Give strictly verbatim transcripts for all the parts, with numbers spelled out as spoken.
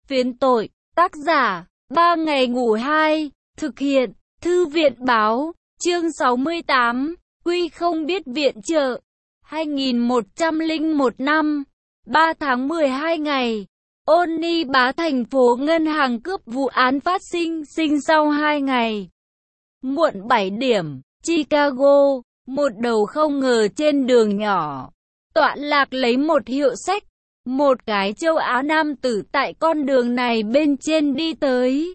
Phiến tội, tác giả, ba ngày ngủ hai, thực hiện, thư viện báo, chương sáu mươi tám, Quy không biết viện trợ, hai nghìn một trăm lẻ một năm, ba tháng mười hai ngày, Ôn Ni Bá thành phố ngân hàng cướp vụ án phát sinh, sinh sau hai ngày. Muộn bảy điểm, Chicago, một đầu không ngờ trên đường nhỏ, tọa lạc lấy một hiệu sách. Một cái châu Á nam tử tại con đường này bên trên đi tới.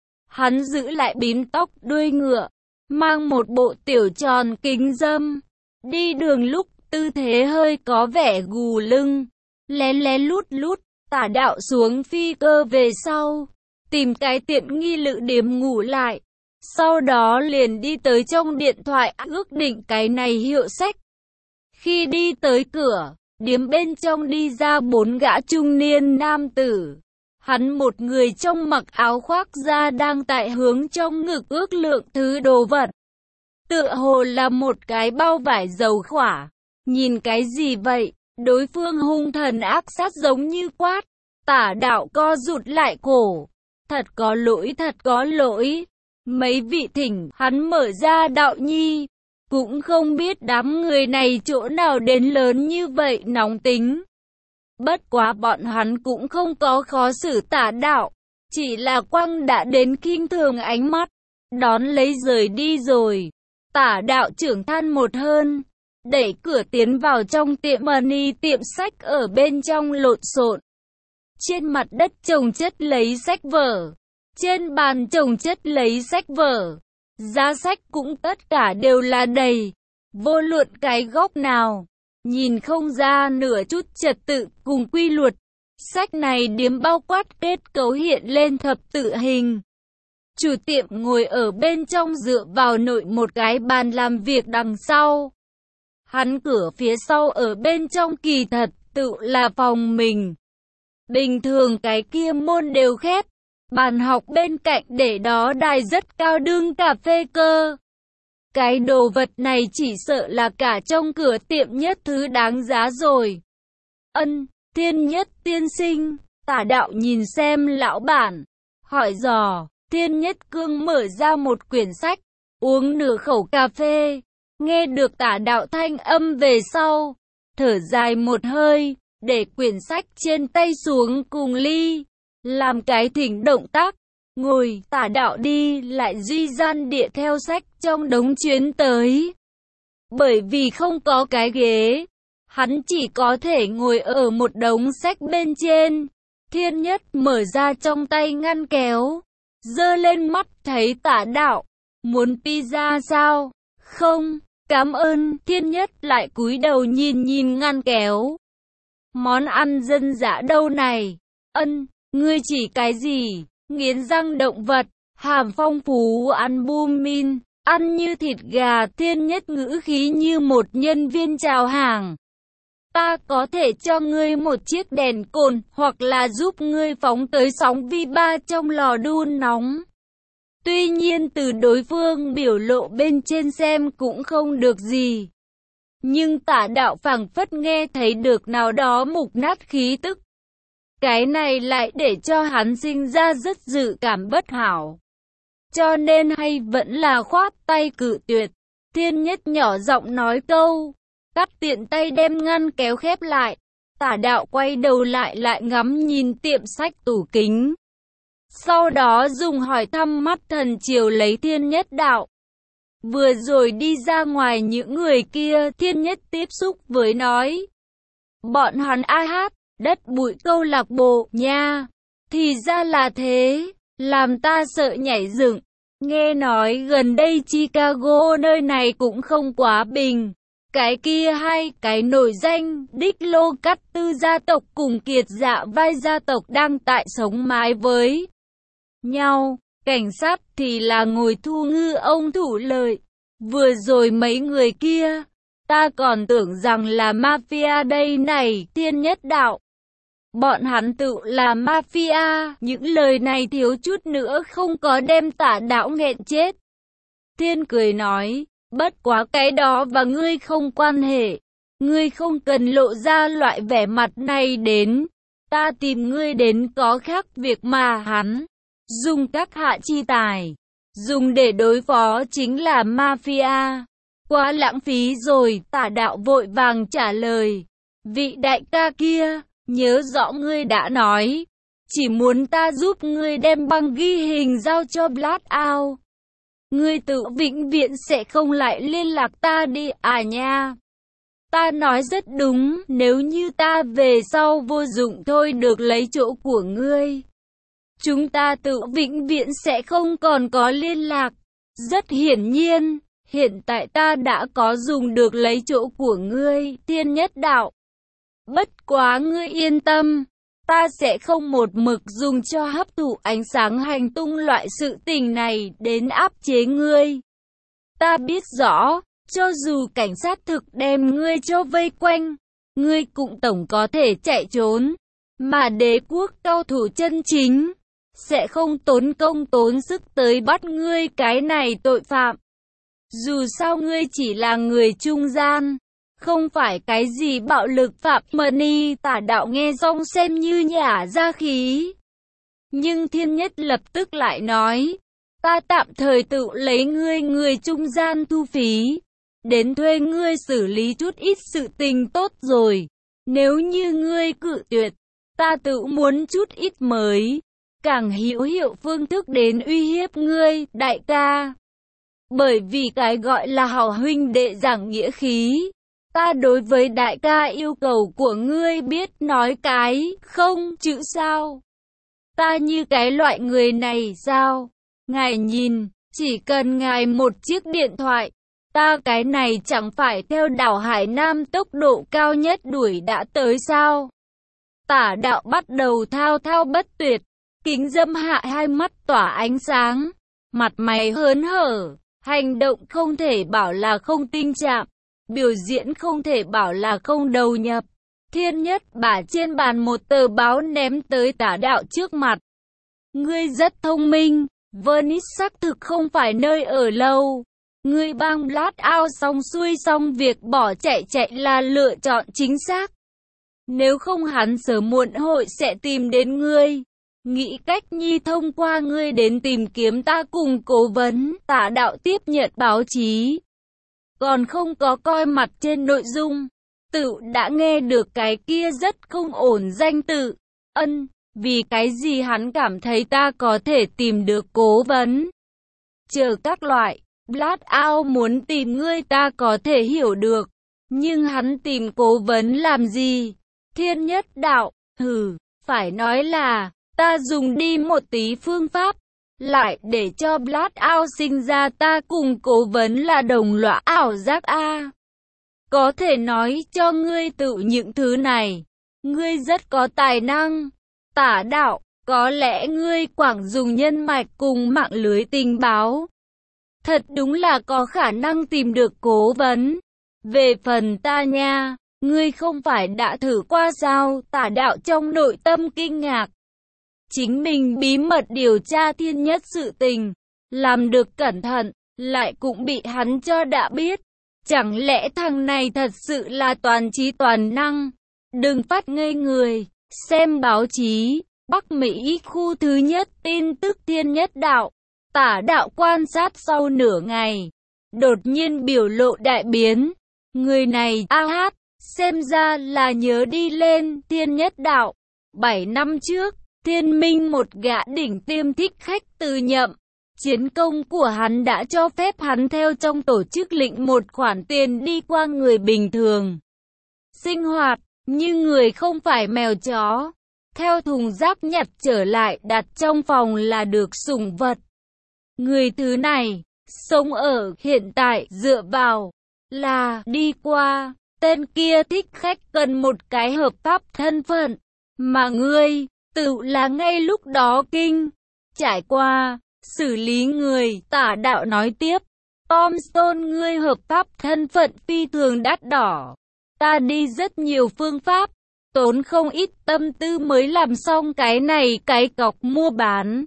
Hắn giữ lại bím tóc đuôi ngựa, mang một bộ tiểu tròn kính râm. Đi đường lúc tư thế hơi có vẻ gù lưng, lén lén lút lút, Tả Đạo xuống phi cơ về sau, tìm cái tiện nghi lữ điếm ngủ lại. Sau đó liền đi tới trong điện thoại ước định cái này hiệu sách. Khi đi tới cửa điếm bên trong đi ra bốn gã trung niên nam tử. Hắn một người trong mặc áo khoác da đang tại hướng trong ngực ước lượng thứ đồ vật. Tựa hồ là một cái bao vải dầu khỏa. Nhìn cái gì vậy? Đối phương hung thần ác sát giống như quát. Tả Đạo co rụt lại cổ. Thật có lỗi, thật có lỗi. Mấy vị thỉnh, hắn mở ra Đạo Nhi. Cũng không biết đám người này chỗ nào đến lớn như vậy nóng tính. Bất quá bọn hắn cũng không có khó xử Tả Đạo. Chỉ là quăng đã đến khinh thường ánh mắt. Đón lấy rời đi rồi. Tả Đạo trưởng than một hơn. Đẩy cửa tiến vào trong tiệm money tiệm sách ở bên trong lộn xộn. Trên mặt đất chồng chất lấy sách vở. Trên bàn chồng chất lấy sách vở. Giá sách cũng tất cả đều là đầy, vô luận cái góc nào, nhìn không ra nửa chút trật tự cùng quy luật. Sách này điếm bao quát kết cấu hiện lên thập tự hình. Chủ tiệm ngồi ở bên trong dựa vào nội một cái bàn làm việc đằng sau. Hắn cửa phía sau ở bên trong kỳ thật tự là phòng mình. Bình thường cái kia môn đều khép. Bàn học bên cạnh để đó đài rất cao đương cà phê cơ. Cái đồ vật này chỉ sợ là cả trong cửa tiệm nhất thứ đáng giá rồi. Ân, Thiên Nhất tiên sinh, Tả Đạo nhìn xem lão bản, hỏi dò. Thiên Nhất cương mở ra một quyển sách, uống nửa khẩu cà phê, nghe được Tả Đạo thanh âm về sau, thở dài một hơi, để quyển sách trên tay xuống cùng ly. Làm cái thỉnh động tác, ngồi. Tả Đạo đi lại duy gian địa theo sách trong đống chuyến tới. Bởi vì không có cái ghế, hắn chỉ có thể ngồi ở một đống sách bên trên. Thiên Nhất mở ra trong tay ngăn kéo, giơ lên mắt thấy Tả Đạo. Muốn pizza sao? Không, cảm ơn. Thiên Nhất lại cúi đầu nhìn nhìn ngăn kéo. Món ăn dân dã đâu này? Ân. Ngươi chỉ cái gì? Nghiến răng động vật, hàm phong phú albumin, ăn như thịt gà. Thiên Nhất ngữ khí như một nhân viên chào hàng. Ta có thể cho ngươi một chiếc đèn cồn, hoặc là giúp ngươi phóng tới sóng vi ba trong lò đun nóng. Tuy nhiên từ đối phương biểu lộ bên trên xem cũng không được gì. Nhưng Tả Đạo phảng phất nghe thấy được nào đó mục nát khí tức. Cái này lại để cho hắn sinh ra rất dự cảm bất hảo. Cho nên hay vẫn là khoát tay cự tuyệt. Thiên Nhất nhỏ giọng nói câu, cắt tiện tay đem ngăn kéo khép lại. Tả Đạo quay đầu lại lại ngắm nhìn tiệm sách tủ kính. Sau đó dùng hỏi thăm mắt thần chiều lấy Thiên Nhất đạo. Vừa rồi đi ra ngoài những người kia, Thiên Nhất tiếp xúc với nói. Bọn hắn ai hát? Đất bụi câu lạc bộ nha. Thì ra là thế, làm ta sợ nhảy dựng. Nghe nói gần đây Chicago nơi này cũng không quá bình. Cái kia hay, cái nổi danh Đích Lô Cắt Tư gia tộc cùng Kiệt Dạ Vai gia tộc đang tại sống mái với nhau. Cảnh sát thì là ngồi thu ngư ông thủ lợi. Vừa rồi mấy người kia, ta còn tưởng rằng là mafia đây này. Thiên Nhất đạo. Bọn hắn tự là mafia, những lời này thiếu chút nữa không có đem Tả Đạo nghẹn chết. Thiên cười nói, bất quá cái đó và ngươi không quan hệ, ngươi không cần lộ ra loại vẻ mặt này đến. Ta tìm ngươi đến có khác việc mà hắn dùng các hạ chi tài, dùng để đối phó chính là mafia. Quá lãng phí rồi, Tả Đạo vội vàng trả lời. Vị đại ca kia, nhớ rõ ngươi đã nói, chỉ muốn ta giúp ngươi đem băng ghi hình giao cho Blackout. Ngươi tự vĩnh viễn sẽ không lại liên lạc ta đi à nha. Ta nói rất đúng, nếu như ta về sau vô dụng thôi được lấy chỗ của ngươi, chúng ta tự vĩnh viễn sẽ không còn có liên lạc. Rất hiển nhiên, hiện tại ta đã có dùng được lấy chỗ của ngươi, Thiên Nhất Đạo. Bất quá ngươi yên tâm, ta sẽ không một mực dùng cho hấp thụ ánh sáng hành tung loại sự tình này đến áp chế ngươi. Ta biết rõ, cho dù cảnh sát thực đem ngươi cho vây quanh, ngươi cũng tổng có thể chạy trốn, mà đế quốc cao thủ chân chính sẽ không tốn công tốn sức tới bắt ngươi cái này tội phạm. Dù sao ngươi chỉ là người trung gian, không phải cái gì bạo lực phạm money. Tả Đạo nghe xong xem như nhả ra khí. Nhưng Thiên Nhất lập tức lại nói, ta tạm thời tự lấy ngươi người trung gian thu phí, đến thuê ngươi xử lý chút ít sự tình tốt rồi. Nếu như ngươi cự tuyệt, ta tự muốn chút ít mới, càng hữu hiệu phương thức đến uy hiếp ngươi, đại ca. Bởi vì cái gọi là hảo huynh đệ giảng nghĩa khí, ta đối với đại ca yêu cầu của ngươi biết nói cái không chữ sao. Ta như cái loại người này sao? Ngài nhìn, chỉ cần ngài một chiếc điện thoại, ta cái này chẳng phải theo đảo Hải Nam tốc độ cao nhất đuổi đã tới sao? Tả Đạo bắt đầu thao thao bất tuyệt, kính dâm hạ hai mắt tỏa ánh sáng, mặt mày hớn hở, hành động không thể bảo là không tinh chạm, biểu diễn không thể bảo là không đầu nhập. Thiên Nhất bả trên bàn một tờ báo ném tới Tả Đạo trước mặt. Ngươi rất thông minh, Venice xác thực không phải nơi ở lâu. Ngươi bang Blackout xong xuôi xong việc bỏ chạy chạy là lựa chọn chính xác. Nếu không hắn sớm muộn hội sẽ tìm đến ngươi, nghĩ cách nhi thông qua ngươi đến tìm kiếm ta cùng cố vấn. Tả Đạo tiếp nhận báo chí, còn không có coi mặt trên nội dung, tự đã nghe được cái kia rất không ổn danh tự. Ân, vì cái gì hắn cảm thấy ta có thể tìm được cố vấn? Chờ các loại, Blackout muốn tìm ngươi ta có thể hiểu được, nhưng hắn tìm cố vấn làm gì? Thiên Nhất Đạo, hừ, phải nói là, ta dùng đi một tí phương pháp, lại để cho Blackout sinh ra ta cùng cố vấn là đồng loại ảo giác a. Có thể nói cho ngươi tự những thứ này, ngươi rất có tài năng. Tả Đạo, có lẽ ngươi quảng dùng nhân mạch cùng mạng lưới tình báo, thật đúng là có khả năng tìm được cố vấn. Về phần ta nha, ngươi không phải đã thử qua sao? Tả Đạo trong nội tâm kinh ngạc. Chính mình bí mật điều tra Thiên Nhất sự tình, làm được cẩn thận, lại cũng bị hắn cho đã biết. Chẳng lẽ thằng này thật sự là toàn trí toàn năng? Đừng phát ngây người, xem báo chí, Bắc Mỹ khu thứ nhất tin tức Thiên Nhất Đạo. Tả Đạo quan sát sau nửa ngày, đột nhiên biểu lộ đại biến. Người này, a hát, xem ra là nhớ đi lên. Thiên Nhất Đạo, bảy năm trước, Thiên Minh một gã đỉnh tiêm thích khách từ nhậm. Chiến công của hắn đã cho phép hắn theo trong tổ chức lĩnh một khoản tiền đi qua người bình thường sinh hoạt, như người không phải mèo chó, theo thùng rác nhặt trở lại đặt trong phòng là được sủng vật. Người thứ này, sống ở hiện tại dựa vào là đi qua, tên kia thích khách cần một cái hợp pháp thân phận, mà ngươi, tự là ngay lúc đó kinh, trải qua, xử lý người. Tả Đạo nói tiếp, Tom Stone ngươi hợp pháp thân phận phi thường đắt đỏ, ta đi rất nhiều phương pháp, tốn không ít tâm tư mới làm xong cái này cái cọc mua bán.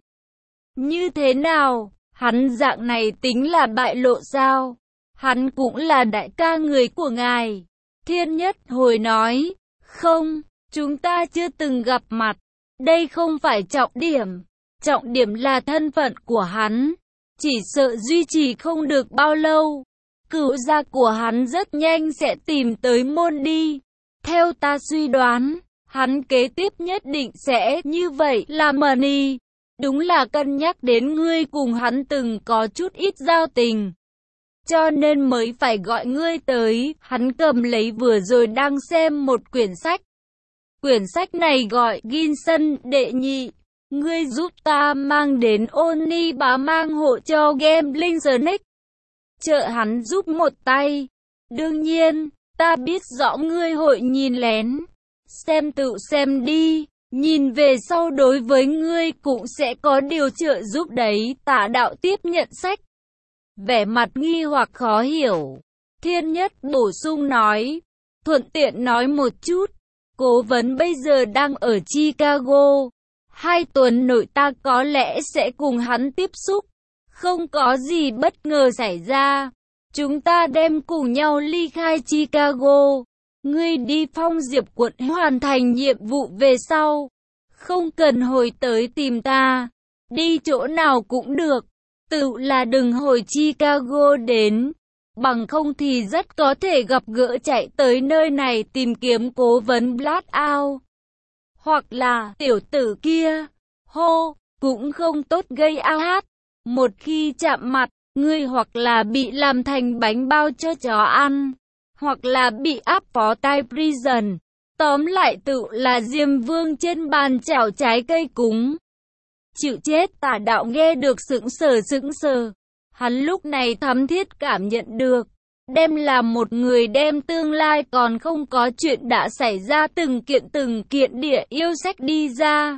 Như thế nào, hắn dạng này tính là bại lộ sao? Hắn cũng là đại ca người của ngài. Thiên Nhất hồi nói, không, Chúng ta chưa từng gặp mặt. Đây không phải trọng điểm. Trọng điểm là thân phận của hắn. Chỉ sợ duy trì không được bao lâu. Cửu gia của hắn rất nhanh sẽ tìm tới môn đi. Theo ta suy đoán, hắn kế tiếp nhất định sẽ như vậy là Mani. Đúng là cân nhắc đến ngươi cùng hắn từng có chút ít giao tình. Cho nên mới phải gọi ngươi tới. Hắn cầm lấy vừa rồi đang xem một quyển sách. Quyển sách này gọi Ginsen đệ nhị. Ngươi giúp ta mang đến Oni bá mang hộ cho Gambling Snake. Trợ hắn giúp một tay. Đương nhiên, ta biết rõ ngươi hội nhìn lén. Xem tự xem đi. Nhìn về sau đối với ngươi cũng sẽ có điều trợ giúp đấy. Tả đạo tiếp nhận sách. Vẻ mặt nghi hoặc khó hiểu. Thiên Nhất bổ sung nói. Thuận tiện nói một chút. Cố vấn bây giờ đang ở Chicago. Hai tuần nội ta có lẽ sẽ cùng hắn tiếp xúc. Không có gì bất ngờ xảy ra. Chúng ta đem cùng nhau ly khai Chicago. Ngươi đi Phong Diệp quận hoàn thành nhiệm vụ về sau. Không cần hồi tới tìm ta. Đi chỗ nào cũng được. Tự là đừng hồi Chicago đến. Bằng không thì rất có thể gặp gỡ chạy tới nơi này tìm kiếm cố vấn Blackout. Hoặc là tiểu tử kia. Hô, cũng không tốt gây ao hát. Một khi chạm mặt, ngươi hoặc là bị làm thành bánh bao cho chó ăn. Hoặc là bị áp phó tai prison. Tóm lại tự là Diêm Vương trên bàn chảo trái cây cúng. Chịu chết. Tả đạo nghe được sững sờ sững sờ. Hắn lúc này thấm thiết cảm nhận được. Đem là một người đem tương lai còn không có chuyện đã xảy ra từng kiện từng kiện địa yêu sách đi ra.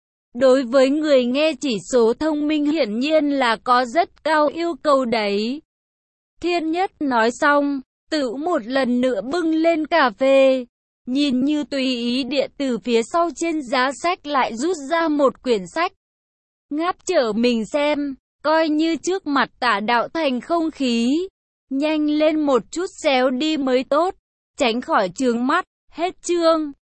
Đối với người nghe chỉ số thông minh hiển nhiên là có rất cao yêu cầu đấy. Thiên Nhất nói xong, tự một lần nữa bưng lên cà phê. Nhìn như tùy ý địa từ phía sau trên giá sách lại rút ra một quyển sách. Ngáp trở mình xem, coi như trước mặt Tả đạo thành không khí. Nhanh lên một chút xéo đi mới tốt, tránh khỏi chướng mắt. Hết chương.